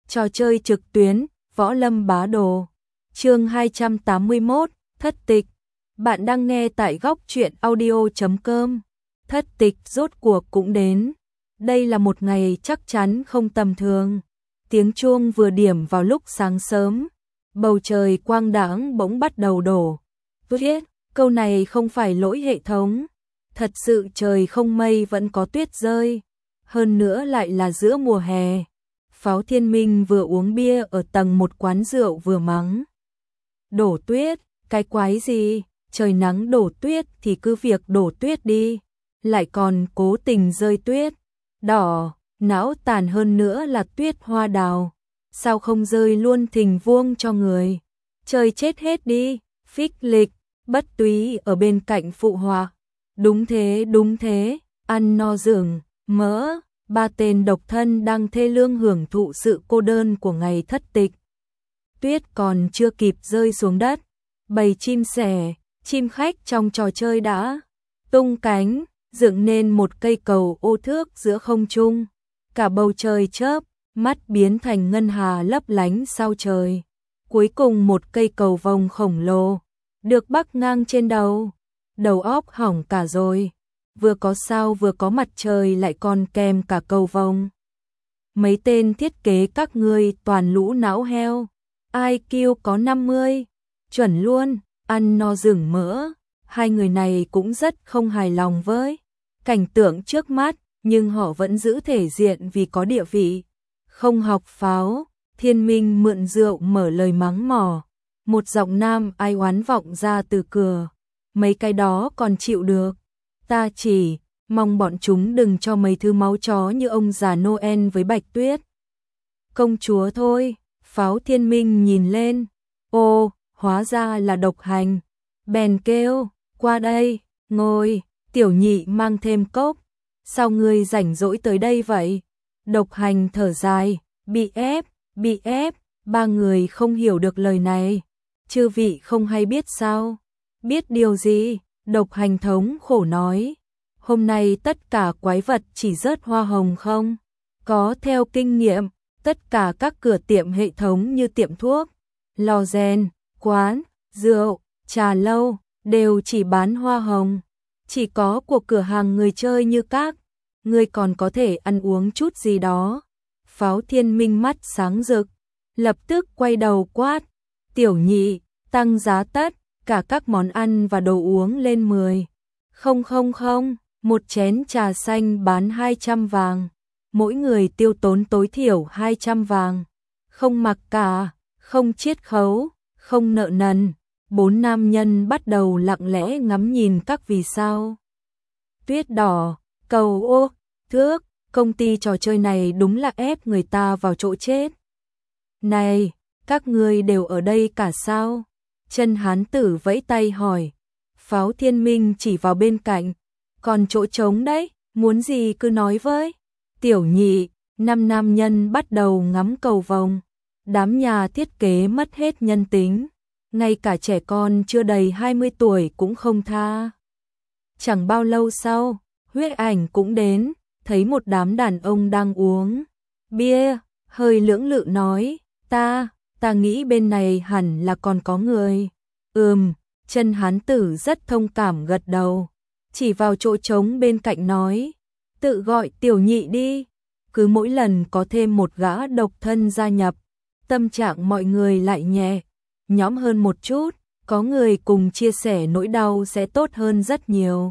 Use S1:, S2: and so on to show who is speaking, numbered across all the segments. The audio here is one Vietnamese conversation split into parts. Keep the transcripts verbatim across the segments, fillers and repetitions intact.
S1: Trò chơi trực tuyến, Võ Lâm Bá Đồ. Chương hai trăm tám mươi mốt, Thất Tịch. Bạn đang nghe tại góc truyện audio chấm com. Thất tịch rốt cuộc cũng đến. Đây là một ngày chắc chắn không tầm thường. Tiếng chuông vừa điểm vào lúc sáng sớm, bầu trời quang đãng bỗng bắt đầu đổ. Tuyết, câu này không phải lỗi hệ thống. Thật sự trời không mây vẫn có tuyết rơi. Hơn nữa lại là giữa mùa hè. Pháo Thiên Minh vừa uống bia ở tầng một quán rượu vừa mắng. Đổ tuyết, cái quái gì, trời nắng đổ tuyết thì cứ việc đổ tuyết đi. Lại còn cố tình rơi tuyết. Đỏ, não tàn hơn nữa là tuyết hoa đào. Sao không rơi luôn thình vuông cho người. Trời chết hết đi, Phích Lịch, Bất Túy ở bên cạnh phụ họa. Đúng thế, đúng thế, ăn no rừng, mỡ. Ba tên độc thân đang thê lương hưởng thụ sự cô đơn của ngày thất tịch. Tuyết còn chưa kịp rơi xuống đất, bầy chim sẻ, chim khách trong trò chơi đã tung cánh, dựng nên một cây cầu ô thước giữa không trung. Cả bầu trời chớp, mắt biến thành ngân hà lấp lánh sao trời. Cuối cùng một cây cầu vồng khổng lồ, được bắc ngang trên đầu. Đầu óc hỏng cả rồi. Vừa có sao vừa có mặt trời lại còn kèm cả cầu vồng. Mấy tên thiết kế các ngươi toàn lũ não heo. i kiu có năm mươi. Chuẩn luôn, ăn no rừng mỡ. Hai người này cũng rất không hài lòng với cảnh tượng trước mắt, nhưng họ vẫn giữ thể diện vì có địa vị. Không học pháo, Thiên Minh mượn rượu mở lời mắng mỏ. Một giọng nam ai oán vọng ra từ cửa. Mấy cái đó còn chịu được. Ta chỉ mong bọn chúng đừng cho mấy thứ máu chó như ông già Noel với Bạch Tuyết công chúa thôi. Pháo Thiên Minh nhìn lên. Ô, hóa ra là Độc Hành. Bèn kêu, qua đây, ngồi. Tiểu Nhị mang thêm cốc. Sao ngươi rảnh rỗi tới đây vậy? Độc Hành thở dài, bị ép, bị ép. Ba người không hiểu được lời này. Chư vị không hay biết sao? Biết điều gì? Độc Hành thống khổ nói. Hôm nay tất cả quái vật chỉ rớt hoa hồng không? Có theo kinh nghiệm, tất cả các cửa tiệm hệ thống như tiệm thuốc, lò rèn, quán, rượu, trà lâu, đều chỉ bán hoa hồng. Chỉ có của cửa hàng người chơi như các, người còn có thể ăn uống chút gì đó. Pháo Thiên Minh mắt sáng rực, lập tức quay đầu quát. Tiểu Nhị, tăng giá tất cả các món ăn và đồ uống lên mười. Không không không, một chén trà xanh bán hai trăm vàng. Mỗi người tiêu tốn tối thiểu hai trăm vàng. Không mặc cả, không chiết khấu, không nợ nần. Bốn nam nhân bắt đầu lặng lẽ ngắm nhìn các vì sao. Tuyết đỏ, cầu ô, thước, công ty trò chơi này đúng là ép người ta vào chỗ chết. Này, các ngươi đều ở đây cả sao? Chân hán tử vẫy tay hỏi. Pháo Thiên Minh chỉ vào bên cạnh. Còn chỗ trống đấy, muốn gì cứ nói với. Tiểu Nhị, năm nam nhân bắt đầu ngắm cầu vồng. Đám nhà thiết kế mất hết nhân tính. Ngay cả trẻ con chưa đầy hai mươi tuổi cũng không tha. Chẳng bao lâu sau, Huyết Ảnh cũng đến. Thấy một đám đàn ông đang uống bia, hơi lưỡng lự nói. Ta... Ta nghĩ bên này hẳn là còn có người. Ừm, chân hán tử rất thông cảm gật đầu. Chỉ vào chỗ trống bên cạnh nói. Tự gọi Tiểu Nhị đi. Cứ mỗi lần có thêm một gã độc thân gia nhập, tâm trạng mọi người lại nhẹ nhõm hơn một chút. Có người cùng chia sẻ nỗi đau sẽ tốt hơn rất nhiều.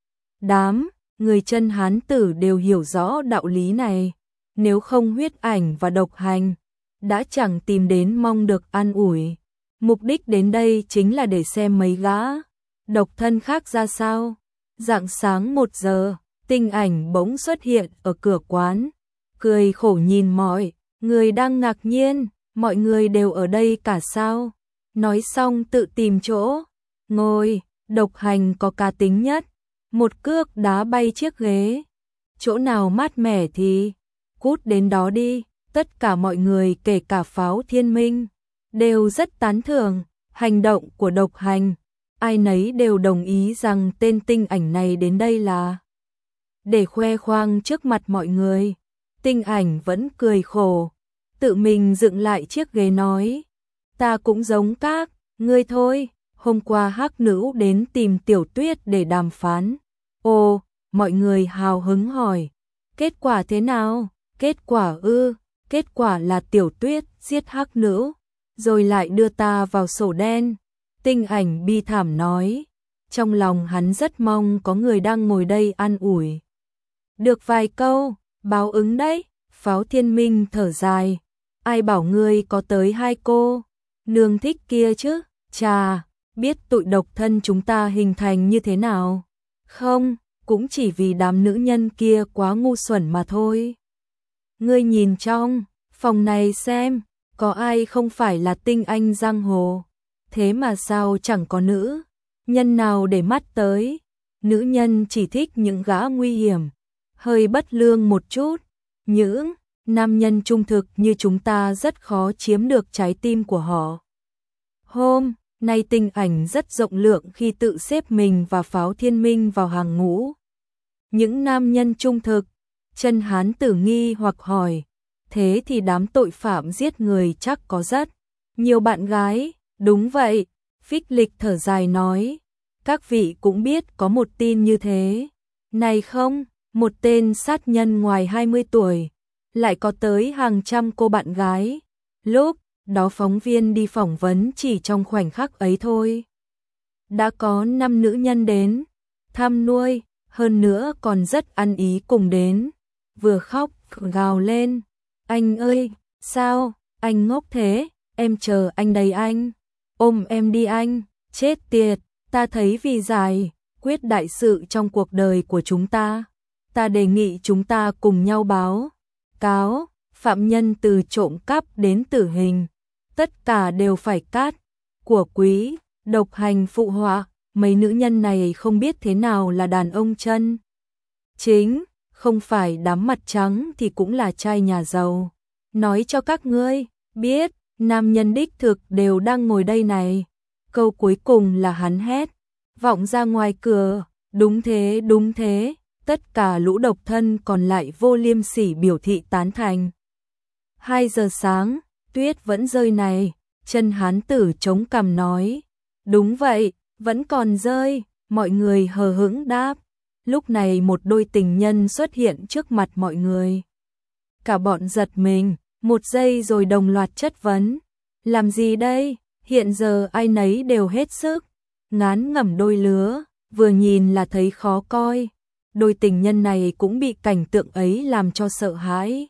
S1: Đám người chân hán tử đều hiểu rõ đạo lý này. Nếu không Huyết Ảnh và Độc Hành đã chẳng tìm đến mong được an ủi. Mục đích đến đây chính là để xem mấy gã độc thân khác ra sao. Rạng sáng một giờ, Tinh Ảnh bỗng xuất hiện ở cửa quán. Cười khổ nhìn mọi người đang ngạc nhiên. Mọi người đều ở đây cả sao? Nói xong tự tìm chỗ ngồi. Độc Hành có cá tính nhất. Một cước đá bay chiếc ghế. Chỗ nào mát mẻ thì cút đến đó đi. Tất cả mọi người kể cả Pháo Thiên Minh đều rất tán thưởng hành động của Độc Hành. Ai nấy đều đồng ý rằng tên Tinh Ảnh này đến đây là để khoe khoang trước mặt mọi người. Tinh Ảnh vẫn cười khổ. tự mình dựng lại chiếc ghế nói, ta cũng giống các ngươi thôi, hôm qua Hắc Nữ đến tìm Tiểu Tuyết để đàm phán. Ồ, mọi người hào hứng hỏi, kết quả thế nào? Kết quả ư, kết quả là Tiểu Tuyết giết Hắc Nữ, rồi lại đưa ta vào sổ đen. Tinh Ảnh bi thảm nói, trong lòng hắn rất mong có người đang ngồi đây an ủi. Được vài câu, báo ứng đấy, Pháo Thiên Minh thở dài, ai bảo ngươi có tới hai cô, nương thích kia chứ, chà, biết tụi độc thân chúng ta hình thành như thế nào. Không, cũng chỉ vì đám nữ nhân kia quá ngu xuẩn mà thôi. Ngươi nhìn trong phòng này xem, có ai không phải là tinh anh giang hồ, thế mà sao chẳng có nữ nhân nào để mắt tới. Nữ nhân chỉ thích những gã nguy hiểm, hơi bất lương một chút. Những nam nhân trung thực như chúng ta rất khó chiếm được trái tim của họ. Hôm nay Tinh Ảnh rất rộng lượng khi tự xếp mình và Pháo Thiên Minh vào hàng ngũ những nam nhân trung thực. Chân Hán Tử nghi hoặc hỏi, thế thì đám tội phạm giết người chắc có rất nhiều bạn gái. Đúng vậy, Phích Lịch thở dài nói, các vị cũng biết có một tin như thế này không, một tên sát nhân ngoài hai mươi tuổi lại có tới hàng trăm cô bạn gái. Lúc đó phóng viên đi phỏng vấn chỉ trong khoảnh khắc ấy thôi, đã có năm nữ nhân đến thăm nuôi, hơn nữa còn rất ăn ý cùng đến, vừa khóc gào lên, anh ơi, sao, anh ngốc thế, em chờ anh đây anh, ôm em đi anh, chết tiệt, ta thấy vì giải quyết đại sự trong cuộc đời của chúng ta, ta đề nghị chúng ta cùng nhau báo cáo, phạm nhân từ trộm cắp đến tử hình, tất cả đều phải cát của quý, độc hành phụ họa. Mấy nữ nhân này không biết thế nào là đàn ông chân chính, không phải đám mặt trắng thì cũng là trai nhà giàu. Nói cho các ngươi biết, nam nhân đích thực đều đang ngồi đây này. Câu cuối cùng là hắn hét vọng ra ngoài cửa, đúng thế, đúng thế. Tất cả lũ độc thân còn lại vô liêm sỉ biểu thị tán thành. Hai giờ sáng, tuyết vẫn rơi này, Chân Hán Tử chống cằm nói, đúng vậy, vẫn còn rơi, mọi người hờ hững đáp. Lúc này một đôi tình nhân xuất hiện trước mặt mọi người. Cả bọn giật mình, một giây rồi đồng loạt chất vấn. Làm gì đây? Hiện giờ ai nấy đều hết sức ngán ngẩm đôi lứa, vừa nhìn là thấy khó coi. Đôi tình nhân này cũng bị cảnh tượng ấy làm cho sợ hãi.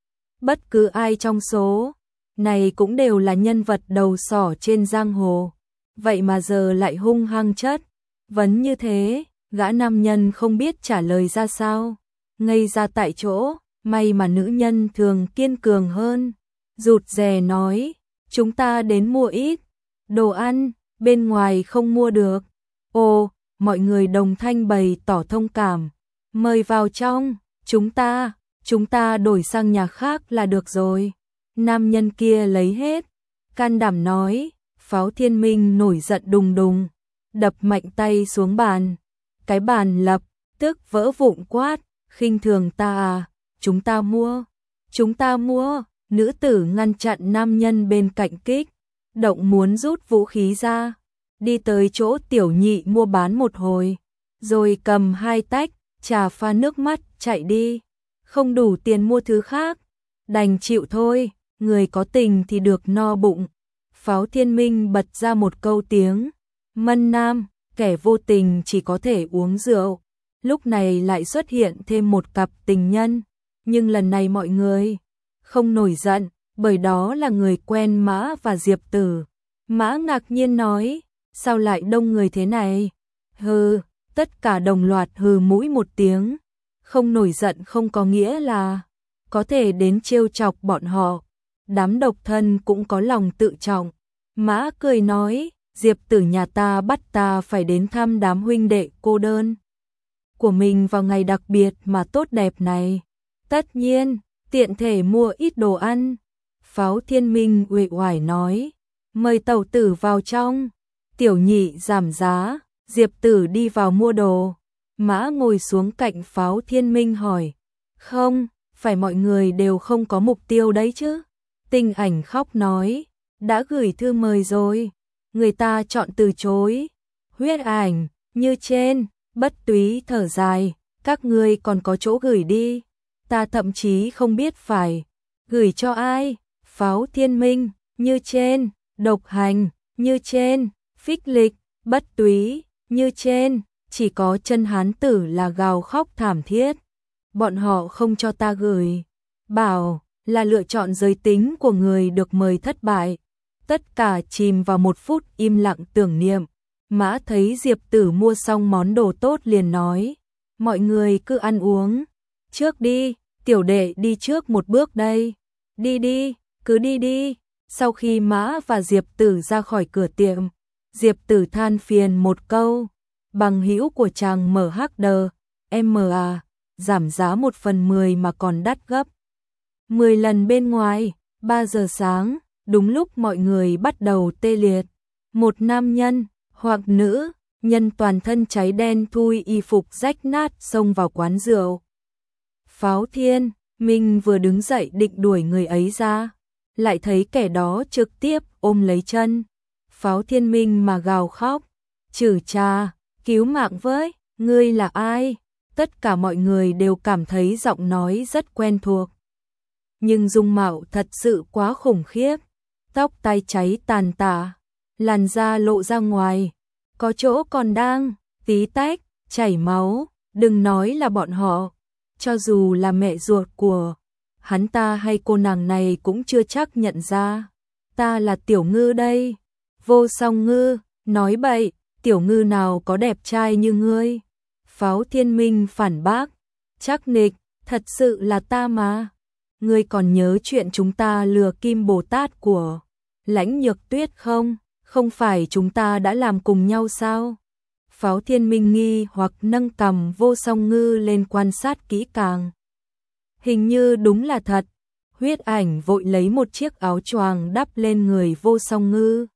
S1: Bất cứ ai trong số này cũng đều là nhân vật đầu sỏ trên giang hồ. Vậy mà giờ lại hung hăng chất vấn như thế, gã nam nhân không biết trả lời ra sao, ngây ra tại chỗ. May mà nữ nhân thường kiên cường hơn, rụt rè nói, chúng ta đến mua ít đồ ăn, bên ngoài không mua được. Ồ, mọi người đồng thanh bày tỏ thông cảm, mời vào trong, chúng ta, chúng ta đổi sang nhà khác là được rồi. Nam nhân kia lấy hết can đảm nói. Pháo Thiên Minh nổi giận đùng đùng, đập mạnh tay xuống bàn. Cái bàn lập tức vỡ vụn quát, khinh thường ta à, chúng ta mua, chúng ta mua. Nữ tử ngăn chặn nam nhân bên cạnh kích động muốn rút vũ khí ra, đi tới chỗ Tiểu Nhị mua bán một hồi, rồi cầm hai tách trà pha nước mắt chạy đi. Không đủ tiền mua thứ khác, đành chịu thôi, người có tình thì được no bụng. Pháo Thiên Minh bật ra một câu tiếng mân nam, kẻ vô tình chỉ có thể uống rượu. Lúc này lại xuất hiện thêm một cặp tình nhân, nhưng lần này mọi người không nổi giận, bởi đó là người quen Mã và Diệp Tử. Mã ngạc nhiên nói, sao lại đông người thế này? Hừ, tất cả đồng loạt hừ mũi một tiếng. Không nổi giận không có nghĩa là có thể đến trêu chọc bọn họ. Đám độc thân cũng có lòng tự trọng. Mã cười nói, Diệp Tử nhà ta bắt ta phải đến thăm đám huynh đệ cô đơn của mình vào ngày đặc biệt mà tốt đẹp này. Tất nhiên, tiện thể mua ít đồ ăn. Pháo Thiên Minh uể oải nói, mời tẩu tử vào trong. Tiểu Nhị giảm giá, Diệp Tử đi vào mua đồ. Mã ngồi xuống cạnh Pháo Thiên Minh hỏi, không, phải mọi người đều không có mục tiêu đấy chứ? Tinh Ảnh khóc nói, đã gửi thư mời rồi, người ta chọn từ chối. Huyết Ảnh, như trên, Bất Túy thở dài, các ngươi còn có chỗ gửi đi, ta thậm chí không biết phải gửi cho ai. Pháo Thiên Minh, như trên, Độc Hành, như trên, Phích Lịch, Bất Túy, như trên, chỉ có Chân Hán Tử là gào khóc thảm thiết. Bọn họ không cho ta gửi, bảo là lựa chọn giới tính của người được mời thất bại. Tất cả chìm vào một phút im lặng tưởng niệm. Mã thấy Diệp Tử mua xong món đồ tốt liền nói, mọi người cứ ăn uống trước đi, tiểu đệ đi trước một bước đây. Đi đi, cứ đi đi. Sau khi Mã và Diệp Tử ra khỏi cửa tiệm, Diệp Tử than phiền một câu, bằng hữu của chàng em hát đê, em à, giảm giá một phần mười mà còn đắt gấp mười lần bên ngoài. Ba giờ sáng, đúng lúc mọi người bắt đầu tê liệt, một nam nhân hoặc nữ nhân toàn thân cháy đen thui y phục rách nát xông vào quán rượu. Pháo Thiên Minh vừa đứng dậy định đuổi người ấy ra, lại thấy kẻ đó trực tiếp ôm lấy chân Pháo Thiên Minh mà gào khóc, chử cha, cứu mạng với, ngươi là ai? Tất cả mọi người đều cảm thấy giọng nói rất quen thuộc. Nhưng dung mạo thật sự quá khủng khiếp, tóc tai cháy tàn tạ, làn da lộ ra ngoài, có chỗ còn đang tí tách, chảy máu, đừng nói là bọn họ, cho dù là mẹ ruột của hắn ta hay cô nàng này cũng chưa chắc nhận ra. Ta là Tiểu Ngư đây. Vô Song Ngư, nói bậy, Tiểu Ngư nào có đẹp trai như ngươi. Pháo Thiên Minh phản bác, chắc nịch, thật sự là ta mà. Ngươi còn nhớ chuyện chúng ta lừa Kim Bồ Tát của Lãnh Nhược Tuyết không? Không phải chúng ta đã làm cùng nhau sao? Pháo Thiên Minh nghi hoặc nâng cằm Vô Song Ngư lên quan sát kỹ càng. Hình như đúng là thật. Huyết Ảnh vội lấy một chiếc áo choàng đắp lên người Vô Song Ngư.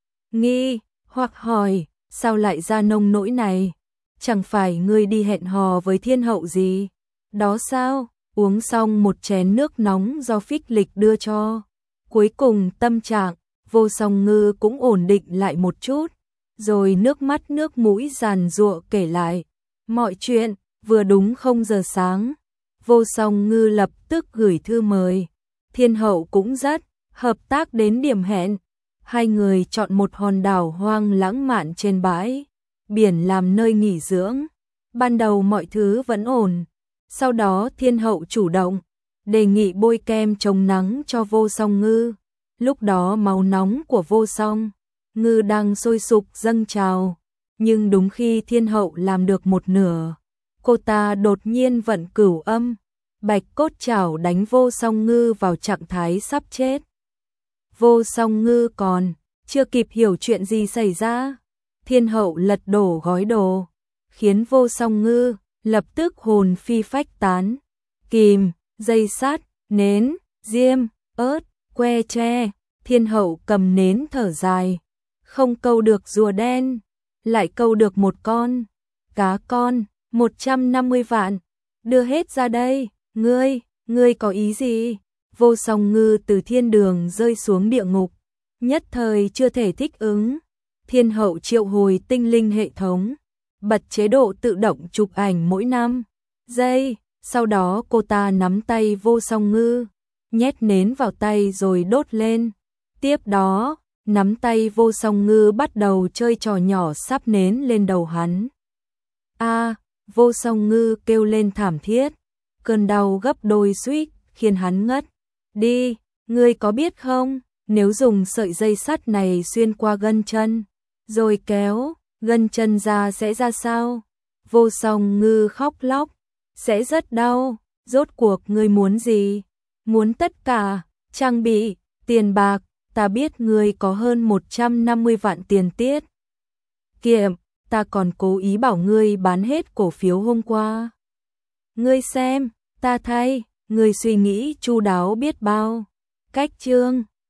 S1: Nghi hoặc hỏi, sao lại ra nông nỗi này? Chẳng phải ngươi đi hẹn hò với thiên hậu gì? Đó sao? Uống xong một chén nước nóng do Phích Lịch đưa cho. Cuối cùng tâm trạng Vô Song Ngư cũng ổn định lại một chút, rồi nước mắt nước mũi giàn giụa kể lại mọi chuyện. Vừa đúng không giờ sáng, Vô Song Ngư lập tức gửi thư mời. Thiên hậu cũng rất hợp tác đến điểm hẹn. Hai người chọn một hòn đảo hoang lãng mạn trên bãi biển làm nơi nghỉ dưỡng. Ban đầu mọi thứ vẫn ổn. Sau đó thiên hậu chủ động đề nghị bôi kem chống nắng cho Vô Song Ngư. Lúc đó máu nóng của Vô Song Ngư đang sôi sục dâng trào. Nhưng đúng khi thiên hậu làm được một nửa, cô ta đột nhiên vận cửu âm bạch cốt chảo đánh Vô Song Ngư vào trạng thái sắp chết. Vô Song Ngư còn chưa kịp hiểu chuyện gì xảy ra, thiên hậu lật đổ gói đồ, khiến Vô Song Ngư lập tức hồn phi phách tán. Kìm, dây sắt, nến, diêm, ớt, que tre, thiên hậu cầm nến thở dài, không câu được rùa đen, lại câu được một con cá con. Một trăm năm mươi vạn, đưa hết ra đây. Ngươi, ngươi có ý gì? Vô Song Ngư từ thiên đường rơi xuống địa ngục, nhất thời chưa thể thích ứng. Thiên hậu triệu hồi tinh linh hệ thống, bật chế độ tự động chụp ảnh mỗi năm giây. Sau đó cô ta nắm tay Vô Song Ngư, nhét nến vào tay rồi đốt lên. Tiếp đó, nắm tay Vô Song Ngư bắt đầu chơi trò nhỏ sắp nến lên đầu hắn. A, Vô Song Ngư kêu lên thảm thiết, cơn đau gấp đôi suýt khiến hắn ngất đi. Ngươi có biết không, nếu dùng sợi dây sắt này xuyên qua gân chân, rồi kéo gân chân ra sẽ ra sao? Vô Song Ngư khóc lóc, sẽ rất đau. Rốt cuộc ngươi muốn gì? Muốn tất cả, trang bị, tiền bạc, ta biết ngươi có hơn một trăm năm mươi vạn tiền tiết kiệm, ta còn cố ý bảo ngươi bán hết cổ phiếu hôm qua. Ngươi xem, ta thay, ngươi suy nghĩ chu đáo biết bao. Cách chương